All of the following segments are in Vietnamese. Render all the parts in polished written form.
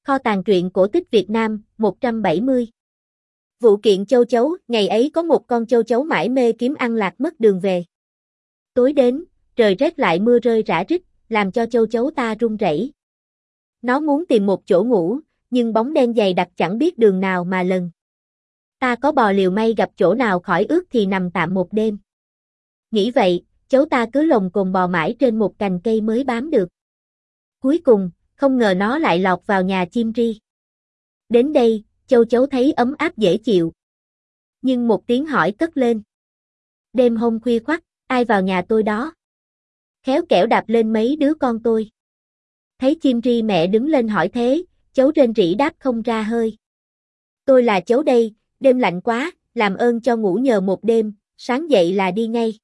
Kho tàng truyện cổ tích Việt Nam, 170. Vụ kiện châu chấu, ngày ấy có một con châu chấu mải mê kiếm ăn lạc mất đường về. Tối đến, trời rét lại mưa rơi rã rích, làm cho châu chấu ta run rẩy. Nó muốn tìm một chỗ ngủ, nhưng bóng đen dày đặc chẳng biết đường nào mà lần. Ta có bò liều may gặp chỗ nào khỏi ướt thì nằm tạm một đêm. Nghĩ vậy, chấu ta cứ lồng cồn bò mãi trên một cành cây mới bám được. Cuối cùng, không ngờ nó lại lọt vào nhà chim ri. Đến đây, châu chấu thấy ấm áp dễ chịu. Nhưng một tiếng hỏi cất lên. Đêm hôm khuya khoắt, ai vào nhà tôi đó? Khéo kẻo đạp lên mấy đứa con tôi. Thấy chim ri mẹ đứng lên hỏi thế, chấu rên rỉ đáp không ra hơi. Tôi là chấu đây, đêm lạnh quá, làm ơn cho ngủ nhờ một đêm, sáng dậy là đi ngay.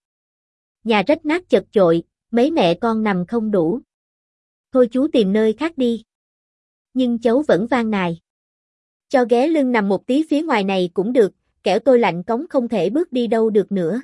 Nhà rách nát chật chội, mấy mẹ con nằm không đủ. Thôi chú tìm nơi khác đi. Nhưng chấu vẫn van nài. Cho ghé lưng nằm một tí phía ngoài này cũng được, kẻo tôi lạnh cống không thể bước đi đâu được nữa.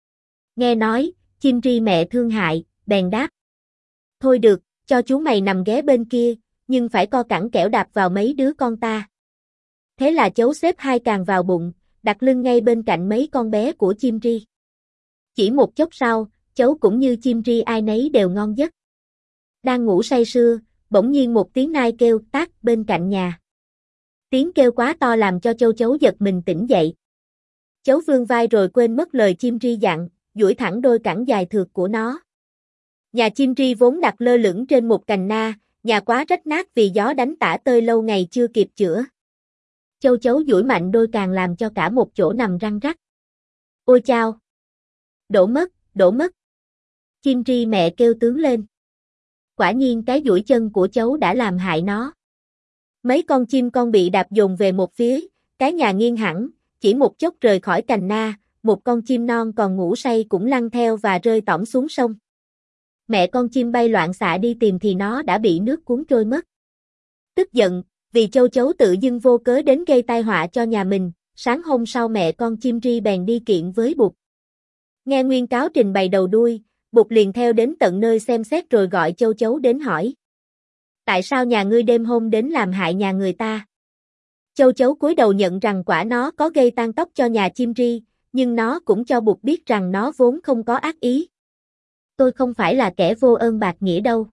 Nghe nói, chim ri mẹ thương hại, bèn đáp. Thôi được, cho chú mày nằm ghé bên kia, nhưng phải co cẳng kẻo đạp vào mấy đứa con ta. Thế là chấu xếp hai càng vào bụng, đặt lưng ngay bên cạnh mấy con bé của chim ri. Chỉ một chốc sau, chấu cũng như chim ri ai nấy đều ngon giấc. Đang ngủ say sưa, bỗng nhiên một tiếng nai kêu tát bên cạnh nhà. Tiếng kêu quá to làm cho châu chấu giật mình tỉnh dậy. Chấu vươn vai rồi quên mất lời chim ri dặn, duỗi thẳng đôi cẳng dài thượt của nó. Nhà chim ri vốn đặt lơ lửng trên một cành na, nhà quá rách nát vì gió đánh tả tơi lâu ngày chưa kịp chữa. Châu chấu duỗi mạnh đôi càng làm cho cả một chỗ nằm răng rắc. Ôi chao! Đổ mất, đổ mất! Chim ri mẹ kêu tướng lên. Quả nhiên cái duỗi chân của chấu đã làm hại nó. Mấy con chim con bị đạp dồn về một phía, cái nhà nghiêng hẳn, chỉ một chốc rời khỏi cành na, một con chim non còn ngủ say cũng lăn theo và rơi tõm xuống sông. Mẹ con chim bay loạn xạ đi tìm thì nó đã bị nước cuốn trôi mất. Tức giận, vì châu chấu tự dưng vô cớ đến gây tai họa cho nhà mình, sáng hôm sau mẹ con chim ri bèn đi kiện với Bụt. Nghe nguyên cáo trình bày đầu đuôi, Bụt liền theo đến tận nơi xem xét rồi gọi châu chấu đến hỏi. Tại sao nhà ngươi đêm hôm đến làm hại nhà người ta? Châu chấu cúi đầu nhận rằng quả nó có gây tan tóc cho nhà chim ri, nhưng nó cũng cho Bụt biết rằng nó vốn không có ác ý. Tôi không phải là kẻ vô ơn bạc nghĩa đâu.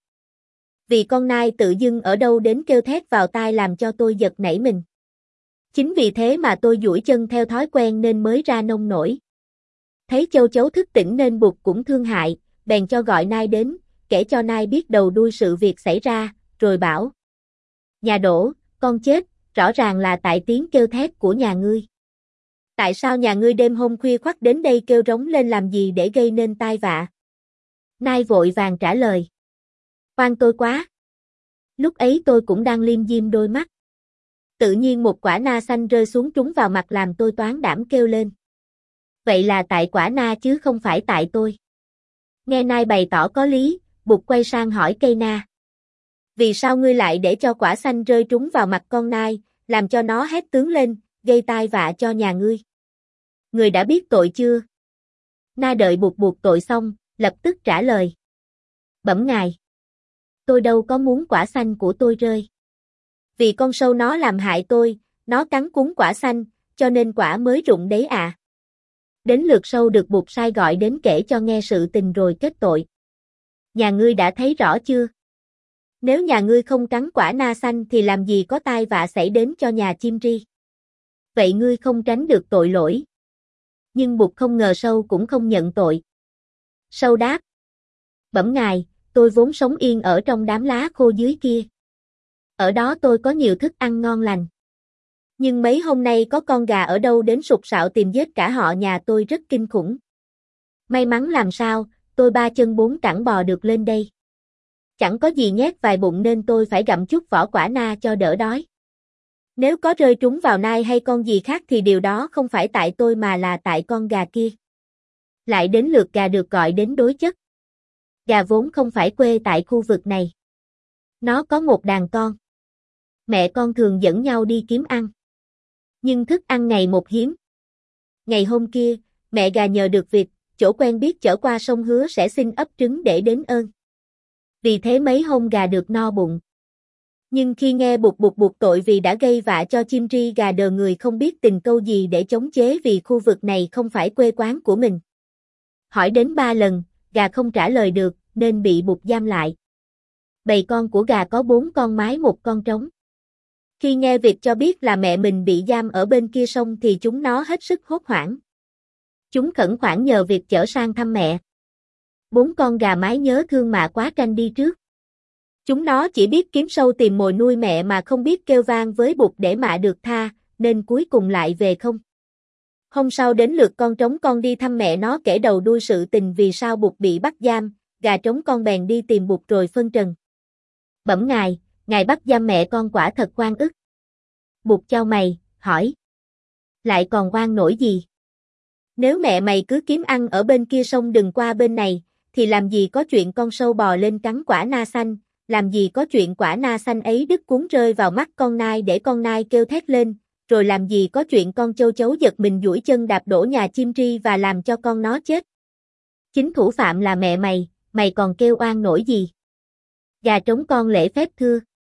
Vì con nai tự dưng ở đâu đến kêu thét vào tai làm cho tôi giật nảy mình. Chính vì thế mà tôi duỗi chân theo thói quen nên mới ra nông nổi. Thấy châu chấu thức tỉnh nên Bụt cũng thương hại, bèn cho gọi nai đến, kể cho nai biết đầu đuôi sự việc xảy ra, rồi bảo. Nhà đổ, con chết, rõ ràng là tại tiếng kêu thét của nhà ngươi. Tại sao nhà ngươi đêm hôm khuya khoắt đến đây kêu rống lên làm gì để gây nên tai vạ? Nai vội vàng trả lời. Oan tôi quá. Lúc ấy tôi cũng đang liêm diêm đôi mắt. Tự nhiên một quả na xanh rơi xuống trúng vào mặt làm tôi toán đảm kêu lên. Vậy là tại quả na chứ không phải tại tôi. Nghe nai bày tỏ có lý, Bụt quay sang hỏi cây na. Vì sao ngươi lại để cho quả xanh rơi trúng vào mặt con nai, làm cho nó hét tướng lên, gây tai vạ cho nhà ngươi? Ngươi đã biết tội chưa? Na đợi Bụt buộc tội xong, lập tức trả lời. Bẩm ngài. Tôi đâu có muốn quả xanh của tôi rơi. Vì con sâu nó làm hại tôi, nó cắn cuốn quả xanh, cho nên quả mới rụng đấy à. Đến lượt sâu được Bụt sai gọi đến kể cho nghe sự tình rồi kết tội. Nhà ngươi đã thấy rõ chưa? Nếu nhà ngươi không cắn quả na xanh thì làm gì có tai vạ xảy đến cho nhà chim ri. Vậy ngươi không tránh được tội lỗi. Nhưng Bụt không ngờ sâu cũng không nhận tội. Sâu đáp. Bẩm ngài, tôi vốn sống yên ở trong đám lá khô dưới kia. Ở đó tôi có nhiều thức ăn ngon lành. Nhưng mấy hôm nay có con gà ở đâu đến sục sạo tìm giết cả họ nhà tôi rất kinh khủng. May mắn làm sao, tôi ba chân bốn cẳng bò được lên đây. Chẳng có gì nhét vài bụng nên tôi phải gặm chút vỏ quả na cho đỡ đói. Nếu có rơi trúng vào nai hay con gì khác thì điều đó không phải tại tôi mà là tại con gà kia. Lại đến lượt gà được gọi đến đối chất. Gà vốn không phải quê tại khu vực này. Nó có một đàn con. Mẹ con thường dẫn nhau đi kiếm ăn. Nhưng thức ăn ngày một hiếm. Ngày hôm kia, mẹ gà nhờ được việc, chỗ quen biết chở qua sông hứa sẽ xin ấp trứng để đến ơn. Vì thế mấy hôm gà được no bụng. Nhưng khi nghe bụt bụt buộc tội vì đã gây vạ cho chim ri gà đờ người không biết tình câu gì để chống chế vì khu vực này không phải quê quán của mình. Hỏi đến 3 lần, gà không trả lời được, nên bị bụt giam lại. Bầy con của gà có 4 con mái 1 con trống. Khi nghe vịt cho biết là mẹ mình bị giam ở bên kia sông thì chúng nó hết sức hốt hoảng. Chúng khẩn khoản nhờ vịt chở sang thăm mẹ. 4 con gà mái nhớ thương mạ quá tranh đi trước. Chúng nó chỉ biết kiếm sâu tìm mồi nuôi mẹ mà không biết kêu vang với bụt để mạ được tha, nên cuối cùng lại về không. Hôm sau đến lượt con trống con đi thăm mẹ nó kể đầu đuôi sự tình vì sao bụt bị bắt giam, gà trống con bèn đi tìm bụt rồi phân trần. Bẩm ngài bắt giam mẹ con quả thật oan ức. Bụt chau mày, hỏi. Lại còn oan nổi gì? Nếu mẹ mày cứ kiếm ăn ở bên kia sông đừng qua bên này, thì làm gì có chuyện con sâu bò lên cắn quả na xanh, làm gì có chuyện quả na xanh ấy đứt cuốn rơi vào mắt con nai để con nai kêu thét lên, rồi làm gì có chuyện con châu chấu giật mình duỗi chân đạp đổ nhà chim ri và làm cho con nó chết. Chính thủ phạm là mẹ mày còn kêu oan nổi gì? Gà trống con lễ phép thưa.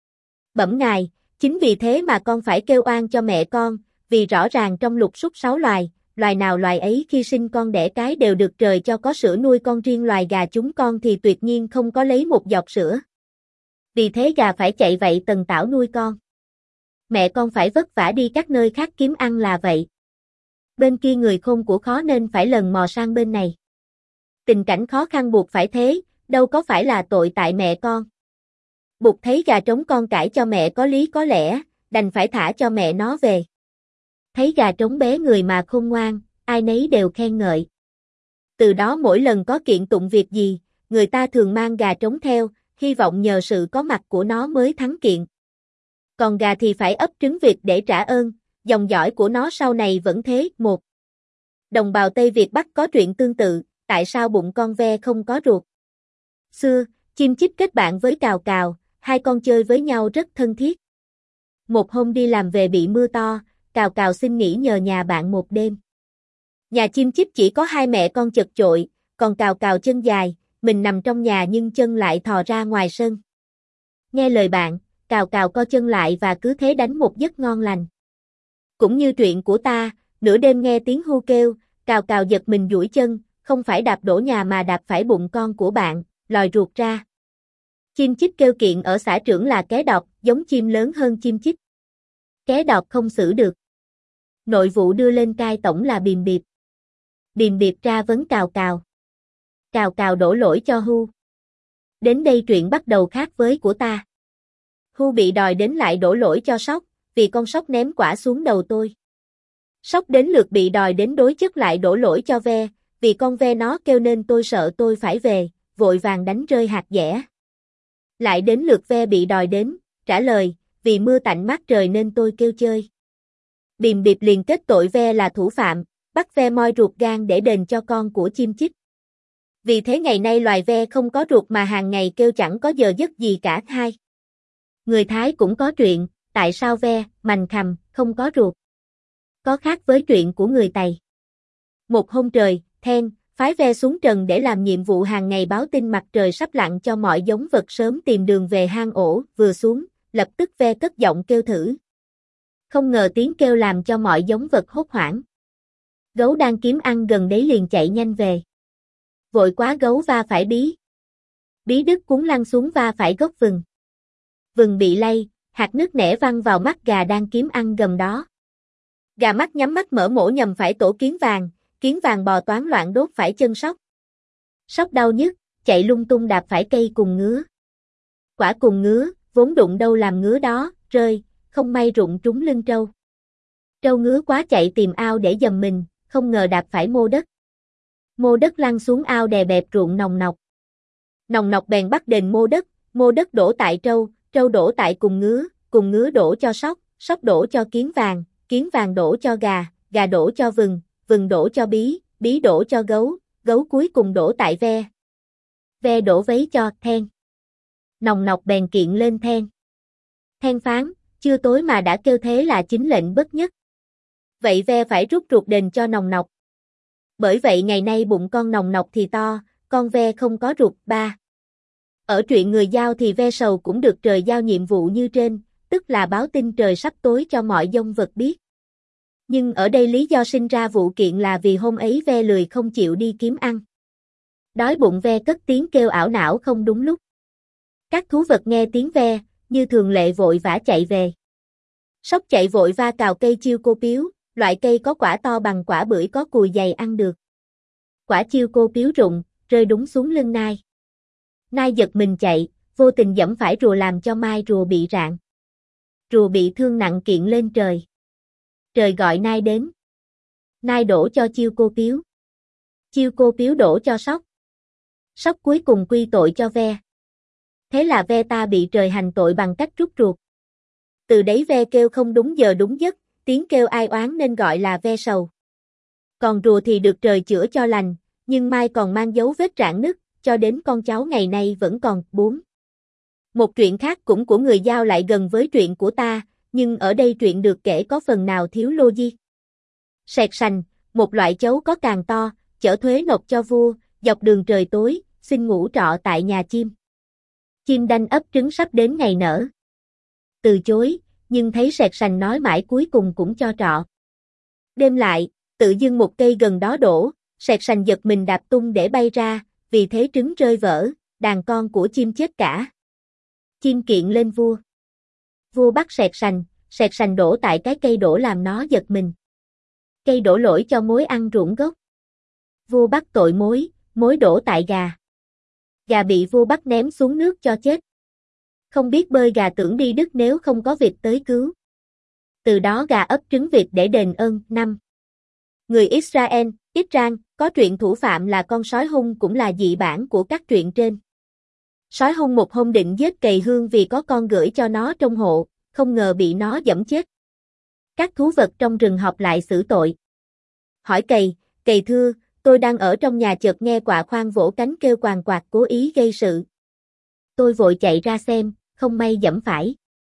Bẩm ngài, chính vì thế mà con phải kêu oan cho mẹ con, vì rõ ràng trong lục súc 6 loài, loài nào loài ấy khi sinh con đẻ cái đều được trời cho có sữa nuôi con, riêng loài gà chúng con thì tuyệt nhiên không có lấy một giọt sữa. Vì thế gà phải chạy vậy tần tảo nuôi con. Mẹ con phải vất vả đi các nơi khác kiếm ăn là vậy. Bên kia người khôn của khó nên phải lần mò sang bên này. Tình cảnh khó khăn buộc phải thế, đâu có phải là tội tại mẹ con. Bụt thấy gà trống con cãi cho mẹ có lý có lẽ, đành phải thả cho mẹ nó về. Thấy gà trống bé người mà khôn ngoan, ai nấy đều khen ngợi. Từ đó mỗi lần có kiện tụng việc gì, người ta thường mang gà trống theo, hy vọng nhờ sự có mặt của nó mới thắng kiện. Còn gà thì phải ấp trứng vịt để trả ơn, dòng dõi của nó sau này vẫn thế. 1. Đồng bào Tây Việt Bắc có chuyện tương tự, tại sao bụng con ve không có ruột? Xưa, chim chích kết bạn với cào cào, hai con chơi với nhau rất thân thiết. Một hôm đi làm về bị mưa to, cào cào xin nghỉ nhờ nhà bạn một đêm. Nhà chim chích chỉ có 2 mẹ con chật chội, còn cào cào chân dài, mình nằm trong nhà nhưng chân lại thò ra ngoài sân. Nghe lời bạn, cào cào co chân lại và cứ thế đánh một giấc ngon lành. Cũng như chuyện của ta, nửa đêm nghe tiếng hưu kêu, cào cào giật mình duỗi chân, không phải đạp đổ nhà mà đạp phải bụng con của bạn, lòi ruột ra. Chim chích kêu kiện ở xã trưởng là ké đọt, giống chim lớn hơn chim chích. Ké đọt không xử được. Nội vụ đưa lên cai tổng là bìm biệp. Bìm biệp ra vấn cào cào. Cào cào đổ lỗi cho hưu. Đến đây chuyện bắt đầu khác với của ta. Hưu bị đòi đến lại đổ lỗi cho sóc, vì con sóc ném quả xuống đầu tôi. Sóc đến lượt bị đòi đến đối chất lại đổ lỗi cho ve, vì con ve nó kêu nên tôi sợ tôi phải về, vội vàng đánh rơi hạt dẻ. Lại đến lượt ve bị đòi đến, trả lời, vì mưa tạnh mát trời nên tôi kêu chơi. Bìm biệp liền kết tội ve là thủ phạm, bắt ve moi ruột gan để đền cho con của chim chích. Vì thế ngày nay loài ve không có ruột mà hàng ngày kêu chẳng có giờ giấc gì cả. 2. Người Thái cũng có chuyện, tại sao ve, mành khằm, không có ruột? Có khác với chuyện của người Tày. Một hôm trời, then, phái ve xuống trần để làm nhiệm vụ hàng ngày báo tin mặt trời sắp lặn cho mọi giống vật sớm tìm đường về hang ổ, vừa xuống, lập tức ve cất giọng kêu thử. Không ngờ tiếng kêu làm cho mọi giống vật hốt hoảng. Gấu đang kiếm ăn gần đấy liền chạy nhanh về. Vội quá gấu va phải bí. Bí đứt cuốn lăn xuống va phải gốc vừng. Vừng bị lay, hạt nước nẻ văng vào mắt gà đang kiếm ăn gần đó. Gà mắt nhắm mắt mở mổ nhầm phải tổ kiến vàng bò toán loạn đốt phải chân sóc. Sóc đau nhức, chạy lung tung đạp phải cây cùng ngứa. Quả cùng ngứa, vốn đụng đâu làm ngứa đó, rơi, không may rụng trúng lưng trâu. Trâu ngứa quá chạy tìm ao để dầm mình, không ngờ đạp phải mô đất. Mô đất lăn xuống ao đè bẹp ruộng nòng nọc. Nòng nọc bèn bắt đền mô đất đổ tại trâu đổ tại cùng ngứa đổ cho sóc đổ cho kiến vàng đổ cho gà đổ cho vừng đổ cho bí đổ cho gấu cuối cùng đổ tại ve đổ vấy cho then. Nòng nọc bèn kiện lên then. Then phán, chưa tối mà đã kêu thế là chính lệnh bất nhất. Vậy ve phải rút ruột đền cho nòng nọc. Bởi vậy ngày nay bụng con nòng nọc thì to, con ve không có ruột. 3. Ở truyện Người Giao thì ve sầu cũng được trời giao nhiệm vụ như trên, tức là báo tin trời sắp tối cho mọi dông vật biết. Nhưng ở đây lý do sinh ra vụ kiện là vì hôm ấy ve lười không chịu đi kiếm ăn. Đói bụng ve cất tiếng kêu ảo não không đúng lúc. Các thú vật nghe tiếng ve, như thường lệ vội vã chạy về. Sóc chạy vội va cào cây chiêu cô piếu, loại cây có quả to bằng quả bưởi có cùi dày ăn được. Quả chiêu cô piếu rụng, rơi đúng xuống lưng nai. Nai giật mình chạy, vô tình giẫm phải rùa làm cho mai rùa bị rạn. Rùa bị thương nặng kiện lên trời. Trời gọi nai đến. Nai đổ cho chiêu cô piếu. Chiêu cô piếu đổ cho sóc. Sóc cuối cùng quy tội cho ve. Thế là ve ta bị trời hành tội bằng cách rút ruột. Từ đấy ve kêu không đúng giờ đúng giấc, tiếng kêu ai oán nên gọi là ve sầu. Còn rùa thì được trời chữa cho lành, nhưng mai còn mang dấu vết rạn nứt, cho đến con cháu ngày nay vẫn còn. 4. Một truyện khác cũng của Người Giao lại gần với truyện của ta, nhưng ở đây truyện được kể có phần nào thiếu logic. Sẹt sành, một loại chấu có càng to, chở thuế nộp cho vua, dọc đường trời tối, xin ngủ trọ tại nhà chim. Chim đanh ấp trứng sắp đến ngày nở. Từ chối, nhưng thấy sẹt sành nói mãi cuối cùng cũng cho trọ. Đêm lại, tự dưng một cây gần đó đổ, sẹt sành giật mình đạp tung để bay ra, vì thế trứng rơi vỡ, đàn con của chim chết cả. Chim kiện lên vua. Vua bắt sẹt sành đổ tại cái cây đổ làm nó giật mình. Cây đổ lỗi cho mối ăn ruộng gốc. Vua bắt tội mối đổ tại gà. Gà bị vua bắt ném xuống nước cho chết. Không biết bơi gà tưởng đi đứt nếu không có vịt tới cứu. Từ đó gà ấp trứng vịt để đền ơn. 5. Người Israel, có truyện thủ phạm là con sói hung cũng là dị bản của các truyện trên. Sói hung một hôm định giết cầy hương vì có con gửi cho nó trong hộ, không ngờ bị nó giẫm chết. Các thú vật trong rừng họp lại xử tội. Hỏi cầy thưa, tôi đang ở trong nhà chợt nghe quạ khoang vỗ cánh kêu quàng quạt cố ý gây sự. Tôi vội chạy ra xem, không may giẫm phải.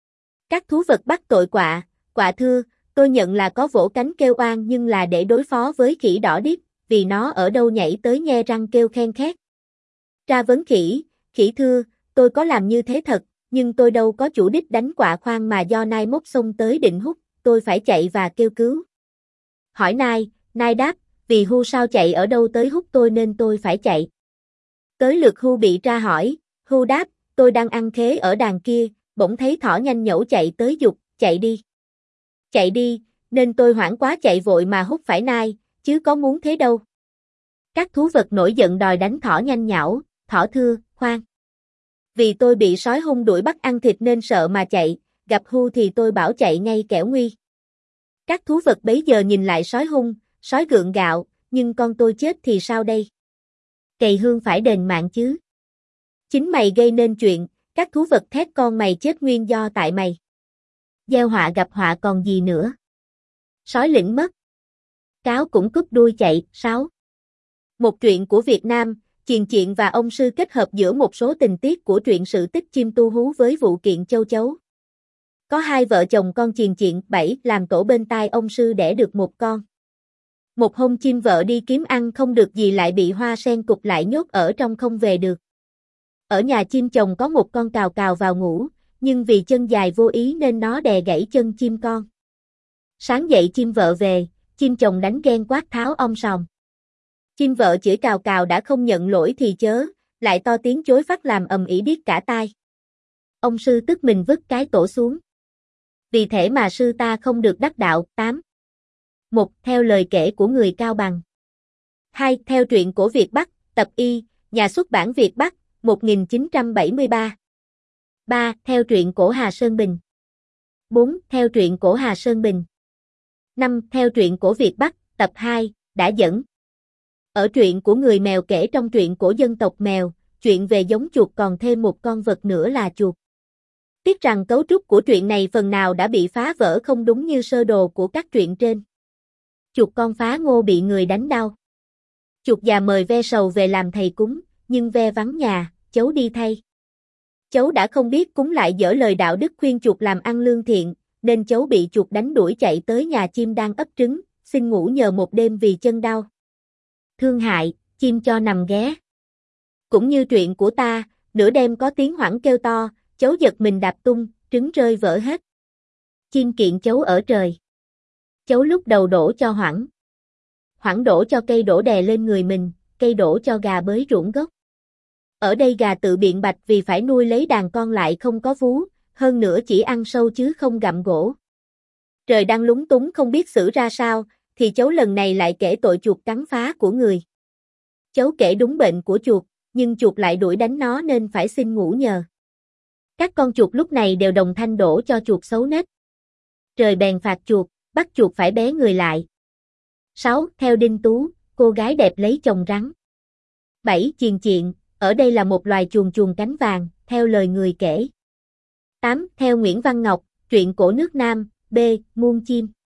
Các thú vật bắt tội quạ thưa, tôi nhận là có vỗ cánh kêu oan nhưng là để đối phó với khỉ đỏ điếc, vì nó ở đâu nhảy tới nghe răng kêu khen khét. Tra vấn khỉ thưa, tôi có làm như thế thật, nhưng tôi đâu có chủ đích đánh quạ khoang mà do nai mốt xông tới định hút, tôi phải chạy và kêu cứu. Hỏi nai đáp, vì hưu sao chạy ở đâu tới hút tôi nên tôi phải chạy. Tới lượt hưu bị tra hỏi, hưu đáp, tôi đang ăn khế ở đàn kia, bỗng thấy thỏ nhanh nhẩu chạy tới giục, chạy đi, nên tôi hoảng quá chạy vội mà hút phải nai, chứ có muốn thế đâu. Các thú vật nổi giận đòi đánh thỏ nhanh nhảu, thỏ thưa, khoan. Vì tôi bị sói hung đuổi bắt ăn thịt nên sợ mà chạy, gặp hưu thì tôi bảo chạy ngay kẻo nguy. Các thú vật bấy giờ nhìn lại sói hung, sói gượng gạo, nhưng con tôi chết thì sao đây? Cầy hương phải đền mạng chứ. Chính mày gây nên chuyện, các thú vật thét con mày chết nguyên do tại mày. Gieo họa gặp họa còn gì nữa. Sói lĩnh mất. Cáo cũng cúp đuôi chạy. 6. Một truyện của Việt Nam, Chiền Chiện và ông sư kết hợp giữa một số tình tiết của truyện sự tích chim tu hú với vụ kiện châu chấu. Có hai vợ chồng con Chiền Chiện 7 làm tổ bên tai ông sư đẻ được một con. Một hôm chim vợ đi kiếm ăn không được gì lại bị hoa sen cụp lại nhốt ở trong không về được. Ở nhà chim chồng có một con cào cào vào ngủ, nhưng vì chân dài vô ý nên nó đè gãy chân chim con. Sáng dậy chim vợ về, chim chồng đánh ghen quát tháo om sòm. Chim vợ chửi cào cào đã không nhận lỗi thì chớ, lại to tiếng chối phát làm ầm ĩ điếc cả tai. Ông sư tức mình vứt cái tổ xuống. Vì thế mà sư ta không được đắc đạo. 8. 1. Theo lời kể của người Cao Bằng. 2. Theo truyện cổ Việt Bắc, tập Y, nhà xuất bản Việt Bắc, 1973. 3. Theo truyện cổ Hà Sơn Bình. 4. Theo truyện cổ Hà Sơn Bình. 5. Theo truyện cổ Việt Bắc, tập 2, đã dẫn. Ở truyện của người mèo kể trong truyện cổ dân tộc mèo, chuyện về giống chuột còn thêm một con vật nữa là chuột. Tiếc rằng cấu trúc của truyện này phần nào đã bị phá vỡ không đúng như sơ đồ của các truyện trên. Chuột con phá ngô bị người đánh đau. Chuột già mời ve sầu về làm thầy cúng, nhưng ve vắng nhà, cháu đi thay. Cháu đã không biết cúng lại dở lời đạo đức khuyên chuột làm ăn lương thiện, nên cháu bị chuột đánh đuổi chạy tới nhà chim đang ấp trứng, xin ngủ nhờ một đêm vì chân đau. Thương hại, chim cho nằm ghé. Cũng như truyện của ta, Nửa đêm có tiếng hoảng kêu to, chấu giật mình đạp tung, trứng rơi vỡ hết. Chim kiện chấu ở trời. Chấu lúc đầu đổ cho Hoảng. Hoảng đổ cho cây đổ đè lên người mình, cây đổ cho gà bới ruộng gốc. Ở đây gà tự biện bạch vì phải nuôi lấy đàn con lại không có vú, hơn nữa chỉ ăn sâu chứ không gặm gỗ. Trời đang lúng túng không biết xử ra sao, thì chấu lần này lại kể tội chuột cắn phá của người. Chấu kể đúng bệnh của chuột, nhưng chuột lại đuổi đánh nó nên phải xin ngủ nhờ. Các con chuột lúc này đều đồng thanh đổ cho chuột xấu nết. Trời bèn phạt chuột, bắt chuột phải bé người lại. 6. Theo Đinh Tú, cô gái đẹp lấy chồng rắn. 7. Chiền chiện, ở đây là một loài chuồn chuồn cánh vàng, theo lời người kể. 8. Theo Nguyễn Văn Ngọc, truyện cổ nước Nam, B. Muôn chim.